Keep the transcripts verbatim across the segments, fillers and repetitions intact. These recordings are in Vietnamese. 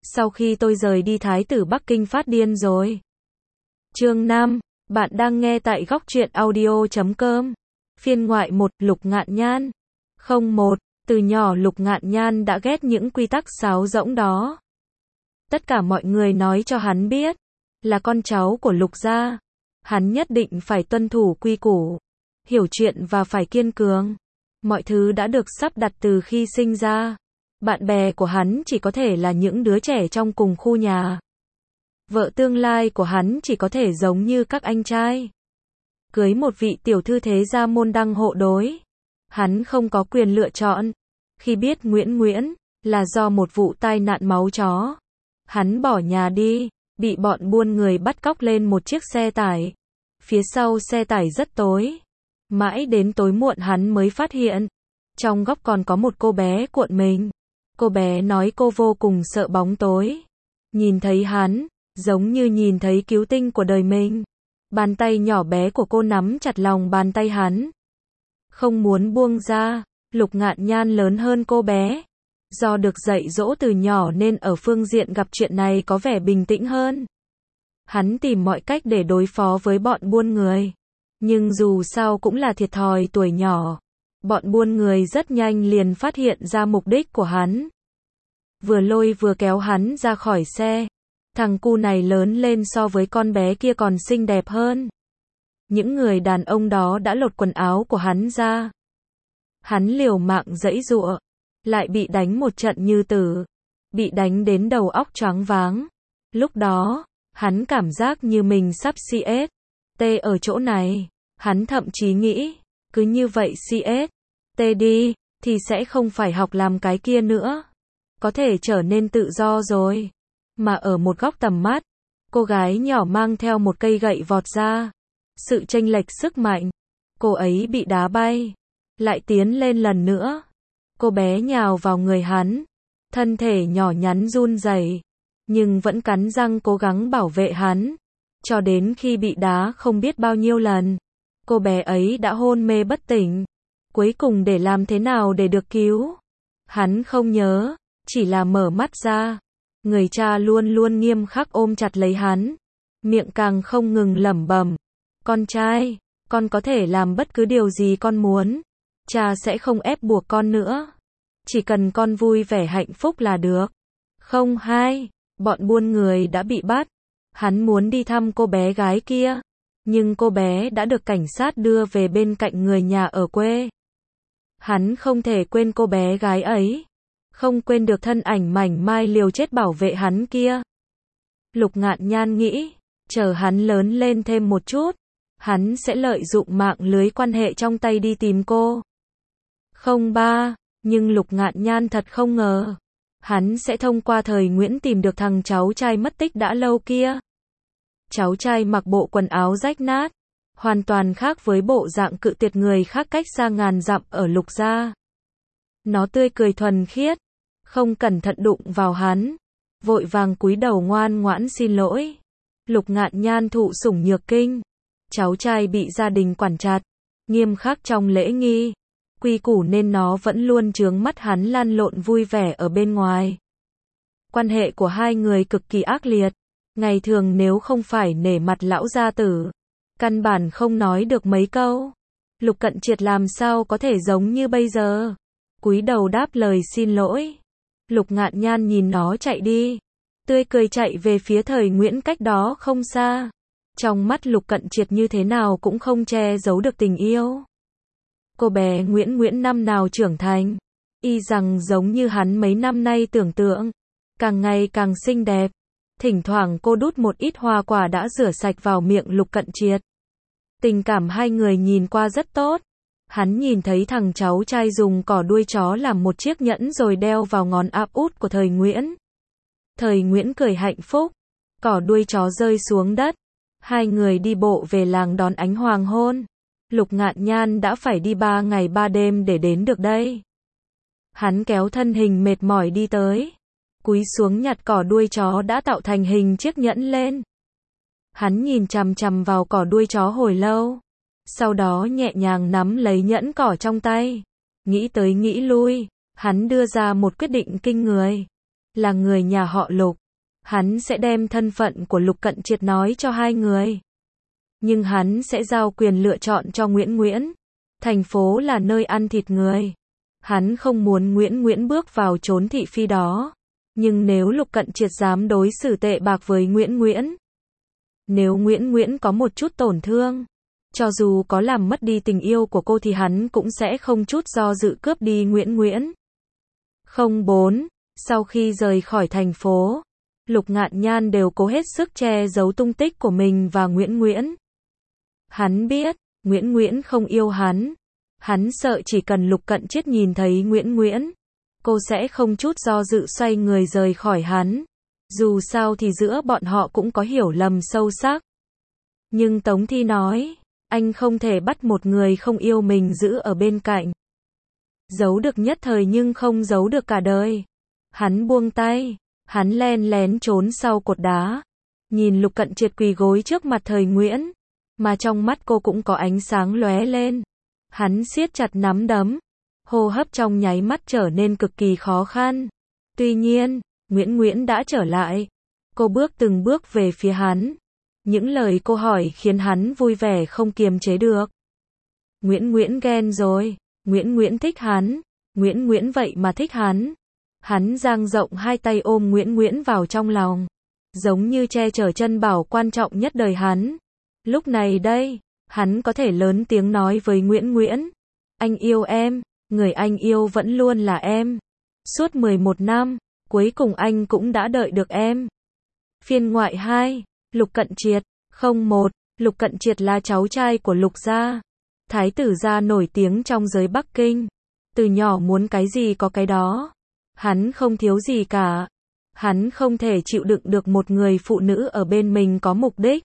Sau khi tôi rời đi Thái tử Bắc Kinh phát điên rồi. Chương năm, bạn đang nghe tại góc truyện audio chấm com. Phiên ngoại một, Lục Ngạn Nhan. Không một, từ nhỏ Lục Ngạn Nhan đã ghét những quy tắc sáo rỗng đó. Tất cả mọi người nói cho hắn biết, là con cháu của Lục gia, hắn nhất định phải tuân thủ quy củ, hiểu chuyện và phải kiên cường. Mọi thứ đã được sắp đặt từ khi sinh ra. Bạn bè của hắn chỉ có thể là những đứa trẻ trong cùng khu nhà. Vợ tương lai của hắn chỉ có thể giống như các anh trai. Cưới một vị tiểu thư thế gia môn đăng hộ đối. Hắn không có quyền lựa chọn. Khi biết Nguyễn Nguyễn là do một vụ tai nạn máu chó, hắn bỏ nhà đi, bị bọn buôn người bắt cóc lên một chiếc xe tải. Phía sau xe tải rất tối. Mãi đến tối muộn hắn mới phát hiện, trong góc còn có một cô bé cuộn mình. Cô bé nói cô vô cùng sợ bóng tối. Nhìn thấy hắn, giống như nhìn thấy cứu tinh của đời mình. Bàn tay nhỏ bé của cô nắm chặt lòng bàn tay hắn, không muốn buông ra. Lục Ngạn Nhan lớn hơn cô bé. Do được dạy dỗ từ nhỏ nên ở phương diện gặp chuyện này có vẻ bình tĩnh hơn. Hắn tìm mọi cách để đối phó với bọn buôn người. Nhưng dù sao cũng là thiệt thòi tuổi nhỏ. Bọn buôn người rất nhanh liền phát hiện ra mục đích của hắn. Vừa lôi vừa kéo hắn ra khỏi xe. Thằng cu này lớn lên so với con bé kia còn xinh đẹp hơn. Những người đàn ông đó đã lột quần áo của hắn ra. Hắn liều mạng giãy giụa, lại bị đánh một trận như tử. Bị đánh đến đầu óc choáng váng. Lúc đó, hắn cảm giác như mình sắp xê ét. Tê ở chỗ này. Hắn thậm chí nghĩ, cứ như vậy xê ét. Tê đi, thì sẽ không phải học làm cái kia nữa. Có thể trở nên tự do rồi. Mà ở một góc tầm mắt, cô gái nhỏ mang theo một cây gậy vọt ra. Sự chênh lệch sức mạnh. Cô ấy bị đá bay. Lại tiến lên lần nữa. Cô bé nhào vào người hắn. Thân thể nhỏ nhắn run rẩy, nhưng vẫn cắn răng cố gắng bảo vệ hắn. Cho đến khi bị đá không biết bao nhiêu lần, cô bé ấy đã hôn mê bất tỉnh. Cuối cùng để làm thế nào để được cứu? Hắn không nhớ, chỉ là mở mắt ra. Người cha luôn luôn nghiêm khắc ôm chặt lấy hắn. Miệng càng không ngừng lẩm bẩm. Con trai, con có thể làm bất cứ điều gì con muốn. Cha sẽ không ép buộc con nữa. Chỉ cần con vui vẻ hạnh phúc là được. Không hai, bọn buôn người đã bị bắt. Hắn muốn đi thăm cô bé gái kia. Nhưng cô bé đã được cảnh sát đưa về bên cạnh người nhà ở quê. Hắn không thể quên cô bé gái ấy. Không quên được thân ảnh mảnh mai liều chết bảo vệ hắn kia. Lục Ngạn Nhan nghĩ, chờ hắn lớn lên thêm một chút, hắn sẽ lợi dụng mạng lưới quan hệ trong tay đi tìm cô. Không ba, nhưng Lục Ngạn Nhan thật không ngờ, hắn sẽ thông qua thời Nguyễn tìm được thằng cháu trai mất tích đã lâu kia. Cháu trai mặc bộ quần áo rách nát, hoàn toàn khác với bộ dạng cự tuyệt người khác cách xa ngàn dặm ở Lục gia. Nó tươi cười thuần khiết, không cẩn thận đụng vào hắn, vội vàng cúi đầu ngoan ngoãn xin lỗi. Lục Ngạn Nhan thụ sủng nhược kinh, cháu trai bị gia đình quản chặt, nghiêm khắc trong lễ nghi, quy củ nên nó vẫn luôn chướng mắt hắn lăn lộn vui vẻ ở bên ngoài. Quan hệ của hai người cực kỳ ác liệt, ngày thường nếu không phải nể mặt lão gia tử, căn bản không nói được mấy câu. Lục Cận Triệt làm sao có thể giống như bây giờ, cúi đầu đáp lời xin lỗi. Lục Ngạn Nhan nhìn nó chạy đi, tươi cười chạy về phía thời Nguyễn cách đó không xa. Trong mắt Lục Cận Triệt như thế nào cũng không che giấu được tình yêu. Cô bé Nguyễn Nguyễn năm nào trưởng thành, y rằng giống như hắn mấy năm nay tưởng tượng, càng ngày càng xinh đẹp. Thỉnh thoảng cô đút một ít hoa quả đã rửa sạch vào miệng Lục Cận Triệt. Tình cảm hai người nhìn qua rất tốt. Hắn nhìn thấy thằng cháu trai dùng cỏ đuôi chó làm một chiếc nhẫn rồi đeo vào ngón áp út của thời Nguyễn. Thời Nguyễn cười hạnh phúc. Cỏ đuôi chó rơi xuống đất. Hai người đi bộ về làng đón ánh hoàng hôn. Lục Ngạn Nhan đã phải đi ba ngày ba đêm để đến được đây. Hắn kéo thân hình mệt mỏi đi tới, cúi xuống nhặt cỏ đuôi chó đã tạo thành hình chiếc nhẫn lên. Hắn nhìn chằm chằm vào cỏ đuôi chó hồi lâu, sau đó nhẹ nhàng nắm lấy nhẫn cỏ trong tay. Nghĩ tới nghĩ lui, hắn đưa ra một quyết định kinh người. là người nhà họ Lục. Hắn sẽ đem thân phận của Lục Cận Triệt nói cho hai người. Nhưng hắn sẽ giao quyền lựa chọn cho Nguyễn Nguyễn. Thành phố là nơi ăn thịt người. Hắn không muốn Nguyễn Nguyễn bước vào chốn thị phi đó. Nhưng nếu Lục Cận Triệt dám đối xử tệ bạc với Nguyễn Nguyễn, nếu Nguyễn Nguyễn có một chút tổn thương, cho dù có làm mất đi tình yêu của cô thì hắn cũng sẽ không chút do dự cướp đi Nguyễn Nguyễn. Không bốn. Sau khi rời khỏi thành phố, Lục Ngạn Nhan đều cố hết sức che giấu tung tích của mình và Nguyễn Nguyễn. Hắn biết, Nguyễn Nguyễn không yêu hắn. Hắn sợ chỉ cần Lục Cận Triệt nhìn thấy Nguyễn Nguyễn, cô sẽ không chút do dự xoay người rời khỏi hắn. Dù sao thì giữa bọn họ cũng có hiểu lầm sâu sắc. Nhưng Tống Thi nói, anh không thể bắt một người không yêu mình giữ ở bên cạnh. Giấu được nhất thời nhưng không giấu được cả đời. Hắn buông tay, hắn len lén trốn sau cột đá. Nhìn Lục Cận Triệt quỳ gối trước mặt Thời Nguyễn, mà trong mắt cô cũng có ánh sáng lóe lên. Hắn siết chặt nắm đấm, hô hấp trong nháy mắt trở nên cực kỳ khó khăn. Tuy nhiên, Nguyễn Nguyễn đã trở lại. Cô bước từng bước về phía hắn. Những lời cô hỏi khiến hắn vui vẻ không kiềm chế được. Nguyễn Nguyễn ghen rồi. Nguyễn Nguyễn thích hắn. Nguyễn Nguyễn vậy mà thích hắn. Hắn dang rộng hai tay ôm Nguyễn Nguyễn vào trong lòng, giống như che chở chân bảo quan trọng nhất đời hắn. Lúc này đây, hắn có thể lớn tiếng nói với Nguyễn Nguyễn, anh yêu em, người anh yêu vẫn luôn là em. Suốt mười một năm, cuối cùng anh cũng đã đợi được em. Phiên ngoại hai, Lục Cận Triệt. Không một. Lục Cận Triệt là cháu trai của Lục gia, thái tử gia nổi tiếng trong giới Bắc Kinh. Từ nhỏ muốn cái gì có cái đó. Hắn không thiếu gì cả. Hắn không thể chịu đựng được một người phụ nữ ở bên mình có mục đích.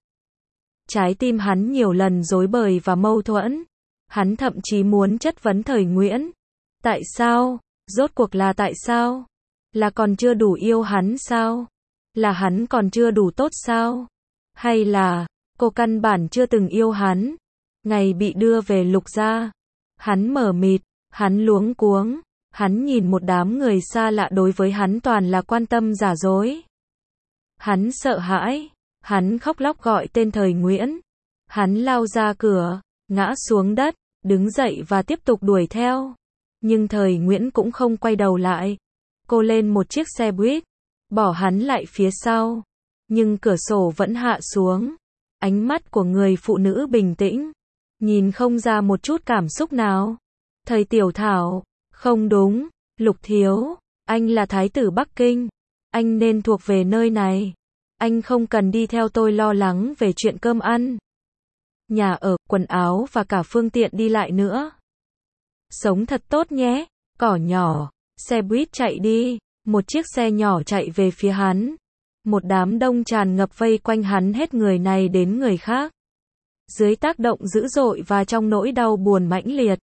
Trái tim hắn nhiều lần rối bời và mâu thuẫn. Hắn thậm chí muốn chất vấn Thời Nguyễn. Tại sao? Rốt cuộc là tại sao? Là còn chưa đủ yêu hắn sao? Là hắn còn chưa đủ tốt sao? Hay là cô căn bản chưa từng yêu hắn? Ngày bị đưa về Lục gia, hắn mờ mịt, hắn luống cuống, hắn nhìn một đám người xa lạ đối với hắn toàn là quan tâm giả dối. Hắn sợ hãi, hắn khóc lóc gọi tên Thời Nguyễn. Hắn lao ra cửa, ngã xuống đất, đứng dậy và tiếp tục đuổi theo. Nhưng Thời Nguyễn cũng không quay đầu lại. Cô lên một chiếc xe buýt, bỏ hắn lại phía sau. Nhưng cửa sổ vẫn hạ xuống. Ánh mắt của người phụ nữ bình tĩnh, nhìn không ra một chút cảm xúc nào. Thời Tiểu Thảo, không đúng, Lục thiếu, anh là thái tử Bắc Kinh. Anh nên thuộc về nơi này. Anh không cần đi theo tôi lo lắng về chuyện cơm ăn, nhà ở, quần áo và cả phương tiện đi lại nữa. Sống thật tốt nhé. Cỏ nhỏ, xe buýt chạy đi, một chiếc xe nhỏ chạy về phía hắn. Một đám đông tràn ngập vây quanh hắn hết người này đến người khác. Dưới tác động dữ dội và trong nỗi đau buồn mãnh liệt,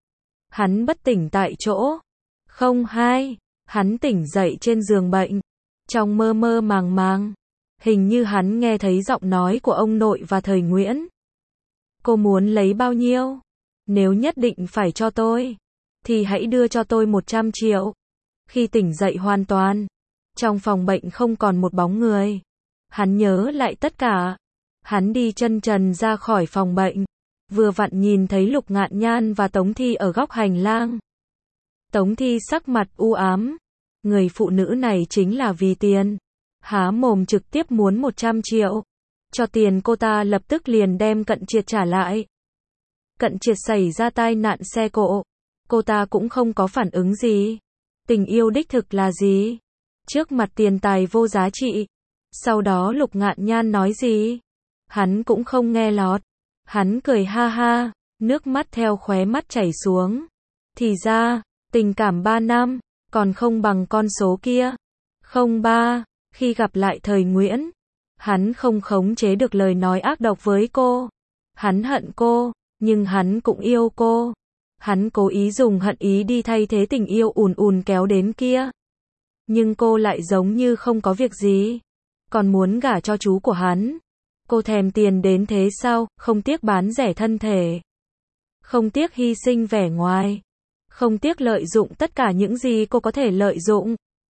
hắn bất tỉnh tại chỗ. Không hai, hắn tỉnh dậy trên giường bệnh. Trong mơ mơ màng màng, hình như hắn nghe thấy giọng nói của ông nội và Thời Nguyễn. Cô muốn lấy bao nhiêu? Nếu nhất định phải cho tôi, thì hãy đưa cho tôi một trăm triệu. Khi tỉnh dậy hoàn toàn, trong phòng bệnh không còn một bóng người. Hắn nhớ lại tất cả. Hắn đi chân trần ra khỏi phòng bệnh. Vừa vặn nhìn thấy Lục Ngạn Nhan và Tống Thi ở góc hành lang. Tống Thi sắc mặt u ám. Người phụ nữ này chính là vì tiền. Há mồm trực tiếp muốn một trăm triệu. Cho tiền cô ta lập tức liền đem Cận Triệt trả lại. Cận Triệt xảy ra tai nạn xe cộ. Cô ta cũng không có phản ứng gì. Tình yêu đích thực là gì? Trước mặt tiền tài vô giá trị. Sau đó Lục Ngạn Nhan nói gì? Hắn cũng không nghe lọt. Hắn cười ha ha, nước mắt theo khóe mắt chảy xuống. Thì ra, tình cảm ba năm, còn không bằng con số kia. Không ba, khi gặp lại Thời Nguyễn, hắn không khống chế được lời nói ác độc với cô. Hắn hận cô, nhưng hắn cũng yêu cô. Hắn cố ý dùng hận ý đi thay thế tình yêu ùn ùn kéo đến kia. Nhưng cô lại giống như không có việc gì. Còn muốn gả cho chú của hắn. Cô thèm tiền đến thế sao, không tiếc bán rẻ thân thể. Không tiếc hy sinh vẻ ngoài. Không tiếc lợi dụng tất cả những gì cô có thể lợi dụng.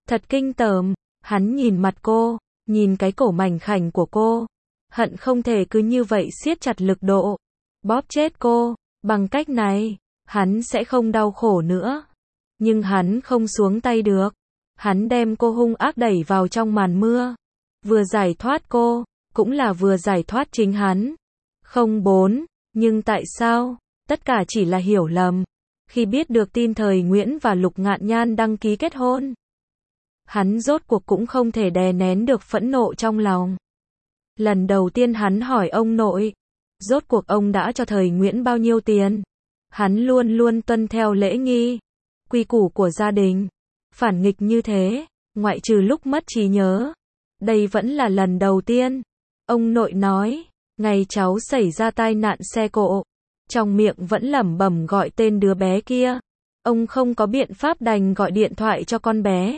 Thật kinh tởm, hắn nhìn mặt cô, nhìn cái cổ mảnh khảnh của cô, hận không thể cứ như vậy siết chặt lực độ, bóp chết cô, bằng cách này, hắn sẽ không đau khổ nữa. Nhưng hắn không xuống tay được. Hắn đem cô hung ác đẩy vào trong màn mưa. Vừa giải thoát cô, cũng là vừa giải thoát chính hắn. Không bốn, nhưng tại sao? Tất cả chỉ là hiểu lầm. Khi biết được tin Thời Nguyễn và Lục Ngạn Nhan đăng ký kết hôn, hắn rốt cuộc cũng không thể đè nén được phẫn nộ trong lòng. Lần đầu tiên hắn hỏi ông nội, rốt cuộc ông đã cho Thời Nguyễn bao nhiêu tiền? Hắn luôn luôn tuân theo lễ nghi, quy củ của gia đình. Phản nghịch như thế, ngoại trừ lúc mất trí nhớ, đây vẫn là lần đầu tiên. Ông nội nói, ngày cháu xảy ra tai nạn xe cộ, trong miệng vẫn lẩm bẩm gọi tên đứa bé kia. Ông không có biện pháp đành gọi điện thoại cho con bé,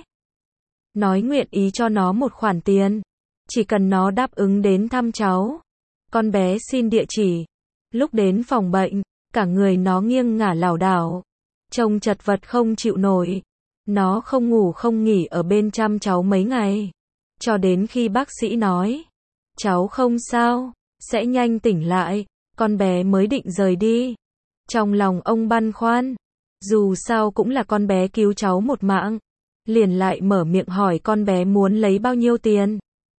nói nguyện ý cho nó một khoản tiền, chỉ cần nó đáp ứng đến thăm cháu. Con bé xin địa chỉ. Lúc đến phòng bệnh, cả người nó nghiêng ngả lảo đảo, trông chật vật không chịu nổi. Nó không ngủ không nghỉ ở bên chăm cháu mấy ngày, cho đến khi bác sĩ nói, cháu không sao, sẽ nhanh tỉnh lại, con bé mới định rời đi. Trong lòng ông băn khoăn, dù sao cũng là con bé cứu cháu một mạng, liền lại mở miệng hỏi con bé muốn lấy bao nhiêu tiền.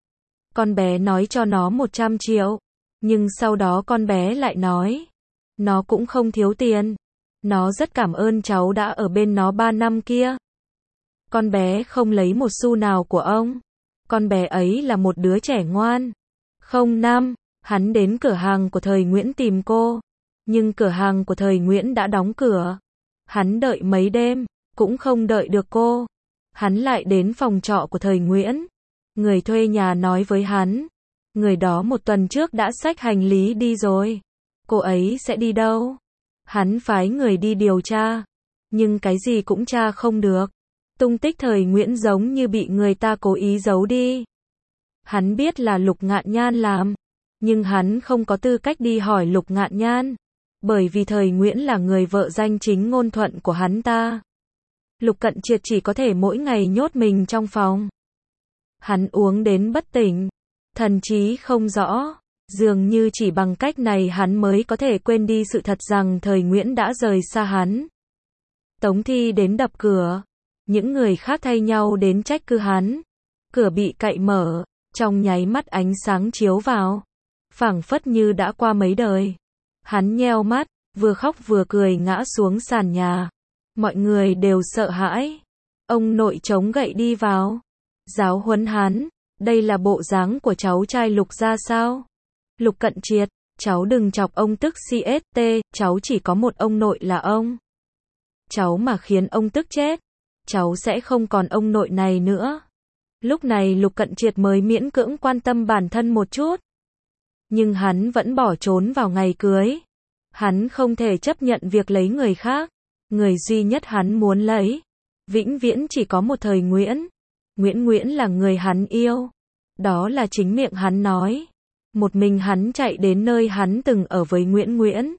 Con bé nói cho nó một trăm triệu, nhưng sau đó con bé lại nói, nó cũng không thiếu tiền, nó rất cảm ơn cháu đã ở bên nó ba năm kia. Con bé không lấy một xu nào của ông. Con bé ấy là một đứa trẻ ngoan. Không năm, hắn đến cửa hàng của Thời Nguyễn tìm cô, nhưng cửa hàng của Thời Nguyễn đã đóng cửa. Hắn đợi mấy đêm, cũng không đợi được cô. Hắn lại đến phòng trọ của Thời Nguyễn. Người thuê nhà nói với hắn, người đó một tuần trước đã xách hành lý đi rồi. Cô ấy sẽ đi đâu? Hắn phái người đi điều tra, nhưng cái gì cũng tra không được. Tung tích Thời Nguyễn giống như bị người ta cố ý giấu đi. Hắn biết là Lục Ngạn Nhan làm, nhưng hắn không có tư cách đi hỏi Lục Ngạn Nhan, bởi vì Thời Nguyễn là người vợ danh chính ngôn thuận của hắn ta. Lục Cận Triệt chỉ có thể mỗi ngày nhốt mình trong phòng. Hắn uống đến bất tỉnh, thần trí không rõ, dường như chỉ bằng cách này hắn mới có thể quên đi sự thật rằng Thời Nguyễn đã rời xa hắn. Tống Thi đến đập cửa. Những người khác thay nhau đến trách cứ hắn. Cửa bị cậy mở, trong nháy mắt ánh sáng chiếu vào, phảng phất như đã qua mấy đời. Hắn nheo mắt, vừa khóc vừa cười ngã xuống sàn nhà. Mọi người đều sợ hãi. Ông nội chống gậy đi vào, giáo huấn hắn. Đây là bộ dáng của cháu trai Lục gia sao? Lục Cận Triệt, cháu đừng chọc ông tức xê ét tê, cháu chỉ có một ông nội là ông. Cháu mà khiến ông tức chết, cháu sẽ không còn ông nội này nữa. Lúc này Lục Cận Triệt mới miễn cưỡng quan tâm bản thân một chút. Nhưng hắn vẫn bỏ trốn vào ngày cưới. Hắn không thể chấp nhận việc lấy người khác. Người duy nhất hắn muốn lấy, vĩnh viễn chỉ có một Thời Nguyễn. Nguyễn Nguyễn là người hắn yêu. Đó là chính miệng hắn nói. Một mình hắn chạy đến nơi hắn từng ở với Nguyễn Nguyễn.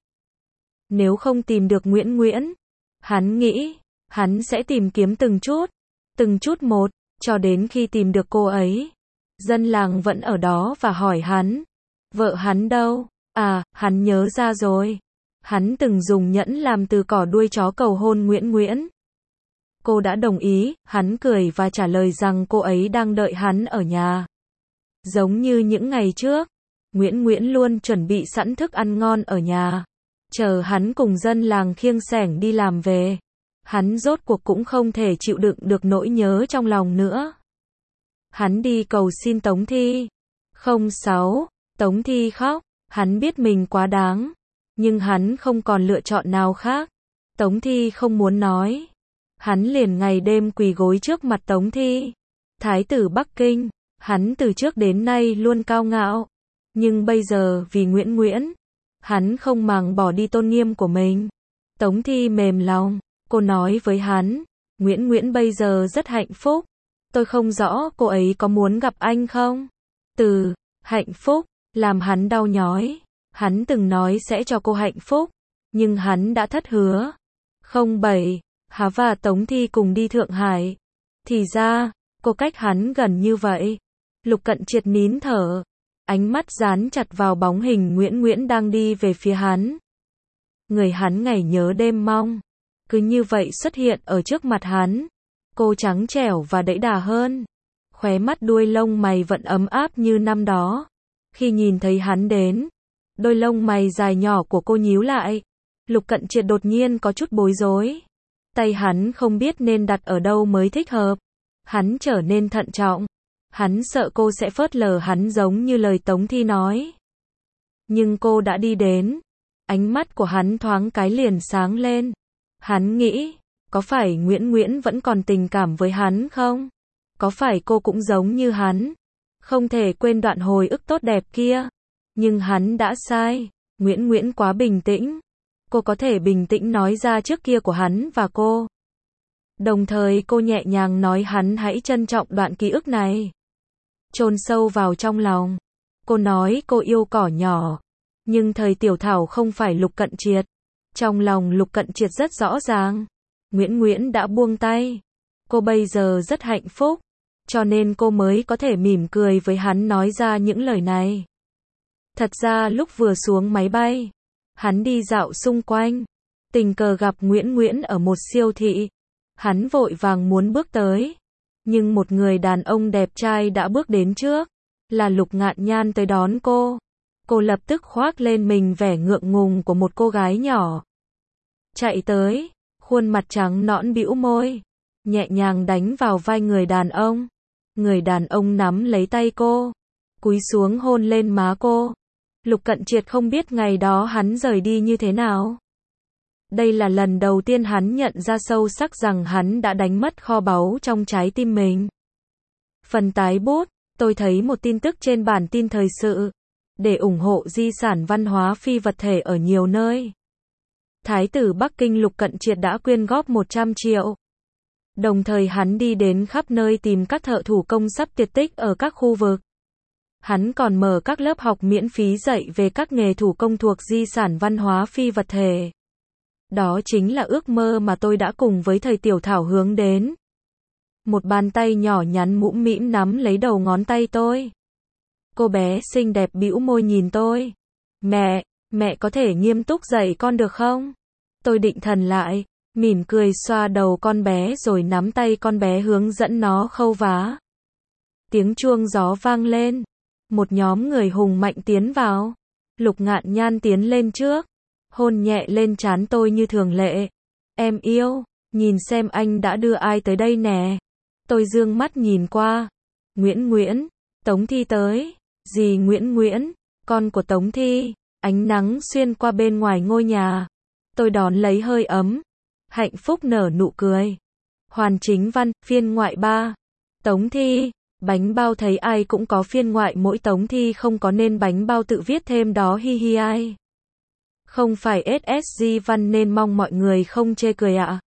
Nếu không tìm được Nguyễn Nguyễn, hắn nghĩ, hắn sẽ tìm kiếm từng chút, từng chút một, cho đến khi tìm được cô ấy. Dân làng vẫn ở đó và hỏi hắn, vợ hắn đâu? À, hắn nhớ ra rồi. Hắn từng dùng nhẫn làm từ cỏ đuôi chó cầu hôn Nguyễn Nguyễn. Cô đã đồng ý, hắn cười và trả lời rằng cô ấy đang đợi hắn ở nhà. Giống như những ngày trước, Nguyễn Nguyễn luôn chuẩn bị sẵn thức ăn ngon ở nhà, chờ hắn cùng dân làng khiêng xẻng đi làm về. Hắn rốt cuộc cũng không thể chịu đựng được nỗi nhớ trong lòng nữa. Hắn đi cầu xin Tống Thi. Không sáu, Tống Thi khóc, hắn biết mình quá đáng, nhưng hắn không còn lựa chọn nào khác. Tống Thi không muốn nói. Hắn liền ngày đêm quỳ gối trước mặt Tống Thi. Thái tử Bắc Kinh, hắn từ trước đến nay luôn cao ngạo, nhưng bây giờ vì Nguyễn Nguyễn, hắn không màng bỏ đi tôn nghiêm của mình. Tống Thi mềm lòng, cô nói với hắn, Nguyễn Nguyễn bây giờ rất hạnh phúc. Tôi không rõ cô ấy có muốn gặp anh không? Từ hạnh phúc làm hắn đau nhói. Hắn từng nói sẽ cho cô hạnh phúc, nhưng hắn đã thất hứa. Không bảy, Hà và Tống Thi cùng đi Thượng Hải. Thì ra, Cô cách hắn gần như vậy. Lục Cận Triệt nín thở, ánh mắt dán chặt vào bóng hình Nguyễn Nguyễn đang đi về phía hắn. Người hắn ngày nhớ đêm mong, cứ như vậy xuất hiện ở trước mặt hắn. Cô trắng trẻo và đẫy đà hơn, khóe mắt đuôi lông mày vẫn ấm áp như năm đó. Khi nhìn thấy hắn đến, đôi lông mày dài nhỏ của cô nhíu lại. Lục Cận Triệt đột nhiên có chút bối rối. Tay hắn không biết nên đặt ở đâu mới thích hợp. Hắn trở nên thận trọng. Hắn sợ cô sẽ phớt lờ hắn giống như lời Tống Thi nói. Nhưng cô đã đi đến. Ánh mắt của hắn thoáng cái liền sáng lên. Hắn nghĩ, có phải Nguyễn Nguyễn vẫn còn tình cảm với hắn không? Có phải cô cũng giống như hắn? Không thể quên đoạn hồi ức tốt đẹp kia. Nhưng hắn đã sai. Nguyễn Nguyễn quá bình tĩnh. Cô có thể bình tĩnh nói ra trước kia của hắn và cô. Đồng thời cô nhẹ nhàng nói hắn hãy trân trọng đoạn ký ức này. Chôn sâu vào trong lòng. Cô nói cô yêu cỏ nhỏ. Nhưng thời tiểu thảo không phải Lục Cận Triệt. Trong lòng Lục Cận Triệt rất rõ ràng. Nguyễn Nguyễn đã buông tay. Cô bây giờ rất hạnh phúc. Cho nên cô mới có thể mỉm cười với hắn nói ra những lời này. Thật ra lúc vừa xuống máy bay, hắn đi dạo xung quanh. Tình cờ gặp Nguyễn Nguyễn ở một siêu thị. Hắn vội vàng muốn bước tới. Nhưng một người đàn ông đẹp trai đã bước đến trước. Là Lục Ngạn Nhan tới đón cô. Cô lập tức khoác lên mình vẻ ngượng ngùng của một cô gái nhỏ. Chạy tới, khuôn mặt trắng nõn bĩu môi, nhẹ nhàng đánh vào vai người đàn ông. Người đàn ông nắm lấy tay cô, cúi xuống hôn lên má cô. Lục Cận Triệt không biết ngày đó hắn rời đi như thế nào. Đây là lần đầu tiên hắn nhận ra sâu sắc rằng hắn đã đánh mất kho báu trong trái tim mình. Phần tái bút, tôi thấy một tin tức trên bản tin thời sự. Để ủng hộ di sản văn hóa phi vật thể ở nhiều nơi. Thái tử Bắc Kinh Lục Cận Triệt đã quyên góp một trăm triệu. Đồng thời hắn đi đến khắp nơi tìm các thợ thủ công sắp tuyệt tích ở các khu vực. Hắn còn mở các lớp học miễn phí dạy về các nghề thủ công thuộc di sản văn hóa phi vật thể. Đó chính là ước mơ mà tôi đã cùng với thời tiểu thảo hướng đến. Một bàn tay nhỏ nhắn mũm mĩm nắm lấy đầu ngón tay tôi. Cô bé xinh đẹp bĩu môi nhìn tôi. Mẹ, mẹ có thể nghiêm túc dạy con được không? Tôi định thần lại, mỉm cười xoa đầu con bé rồi nắm tay con bé hướng dẫn nó khâu vá. Tiếng chuông gió vang lên. Một nhóm người hùng mạnh tiến vào. Lục Ngạn Nhan tiến lên trước. Hôn nhẹ lên trán tôi như thường lệ. Em yêu, nhìn xem anh đã đưa ai tới đây nè. Tôi dương mắt nhìn qua. Nguyễn Nguyễn, Tống Thi tới. Dì Nguyễn Nguyễn, con của Tống Thi. Ánh nắng xuyên qua bên ngoài ngôi nhà. Tôi đón lấy hơi ấm. Hạnh phúc nở nụ cười. Hoàn Chính Văn, phiên ngoại ba. Tống Thi, bánh bao thấy ai cũng có phiên ngoại mỗi Tống Thi không có nên bánh bao tự viết thêm đó hi hi ai. Không phải ét ét giê Văn nên mong mọi người không chê cười ạ.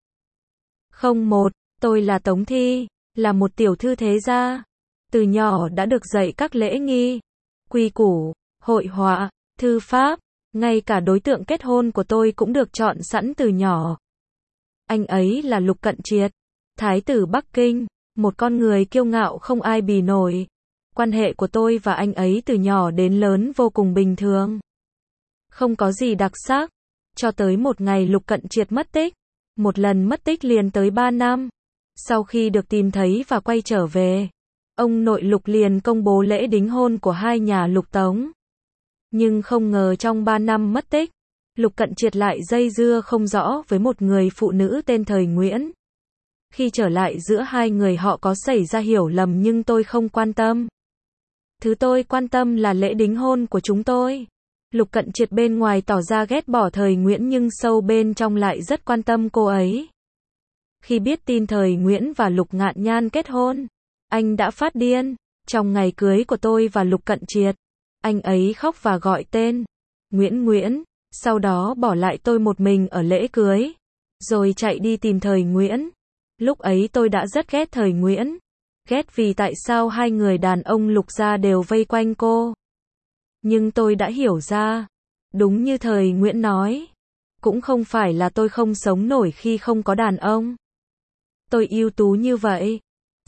Không một, tôi là Tống Thi, là một tiểu thư thế gia. Từ nhỏ đã được dạy các lễ nghi, quy củ, hội họa, thư pháp, ngay cả đối tượng kết hôn của tôi cũng được chọn sẵn từ nhỏ. Anh ấy là Lục Cận Triệt, Thái tử Bắc Kinh, một con người kiêu ngạo không ai bì nổi. Quan hệ của tôi và anh ấy từ nhỏ đến lớn vô cùng bình thường. Không có gì đặc sắc, cho tới một ngày Lục Cận Triệt mất tích. Một lần mất tích liền tới ba năm. Sau khi được tìm thấy và quay trở về, ông nội Lục liền công bố lễ đính hôn của hai nhà Lục Tống. Nhưng không ngờ trong ba năm mất tích, Lục Cận Triệt lại dây dưa không rõ với một người phụ nữ tên Thời Nguyễn. Khi trở lại giữa hai người họ có xảy ra hiểu lầm nhưng tôi không quan tâm. Thứ tôi quan tâm là lễ đính hôn của chúng tôi. Lục Cận Triệt bên ngoài tỏ ra ghét bỏ Thời Nguyễn nhưng sâu bên trong lại rất quan tâm cô ấy. Khi biết tin Thời Nguyễn và Lục Ngạn Nhan kết hôn, anh đã phát điên. Trong ngày cưới của tôi và Lục Cận Triệt, anh ấy khóc và gọi tên Nguyễn Nguyễn, sau đó bỏ lại tôi một mình ở lễ cưới, rồi chạy đi tìm Thời Nguyễn. Lúc ấy tôi đã rất ghét Thời Nguyễn, ghét vì tại sao hai người đàn ông Lục gia đều vây quanh cô. Nhưng tôi đã hiểu ra, đúng như Thời Nguyễn nói, cũng không phải là tôi không sống nổi khi không có đàn ông. Tôi ưu tú như vậy,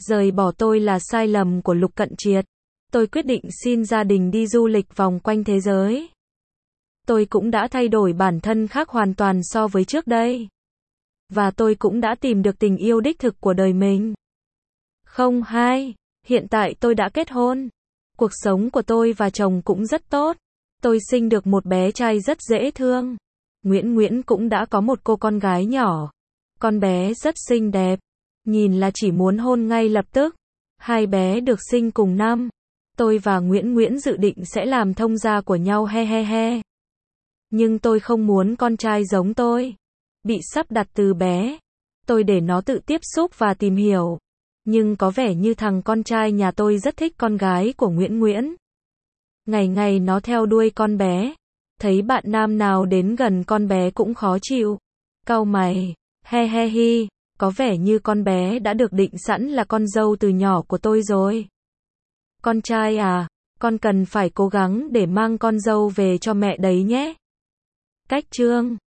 Rời bỏ tôi là sai lầm của Lục Cận Triệt. Tôi quyết định xin gia đình đi du lịch vòng quanh thế giới. Tôi cũng đã thay đổi bản thân khác hoàn toàn so với trước đây. Và tôi cũng đã tìm được tình yêu đích thực của đời mình. Không hai. Hiện tại tôi đã kết hôn. Cuộc sống của tôi và chồng cũng rất tốt. Tôi sinh được một bé trai rất dễ thương. Nguyễn Nguyễn cũng đã có một cô con gái nhỏ. Con bé rất xinh đẹp. Nhìn là chỉ muốn hôn ngay lập tức. Hai bé được sinh cùng năm. Tôi và Nguyễn Nguyễn dự định sẽ làm thông gia của nhau he he he. Nhưng tôi không muốn con trai giống tôi. Bị sắp đặt từ bé. Tôi để nó tự tiếp xúc và tìm hiểu. Nhưng có vẻ như thằng con trai nhà tôi rất thích con gái của Nguyễn Nguyễn. Ngày ngày nó theo đuôi con bé. Thấy bạn nam nào đến gần con bé cũng khó chịu. Cau mày. He he hi. Có vẻ như con bé đã được định sẵn là con dâu từ nhỏ của tôi rồi. Con trai à, con cần phải cố gắng để mang con dâu về cho mẹ đấy nhé. Cách chương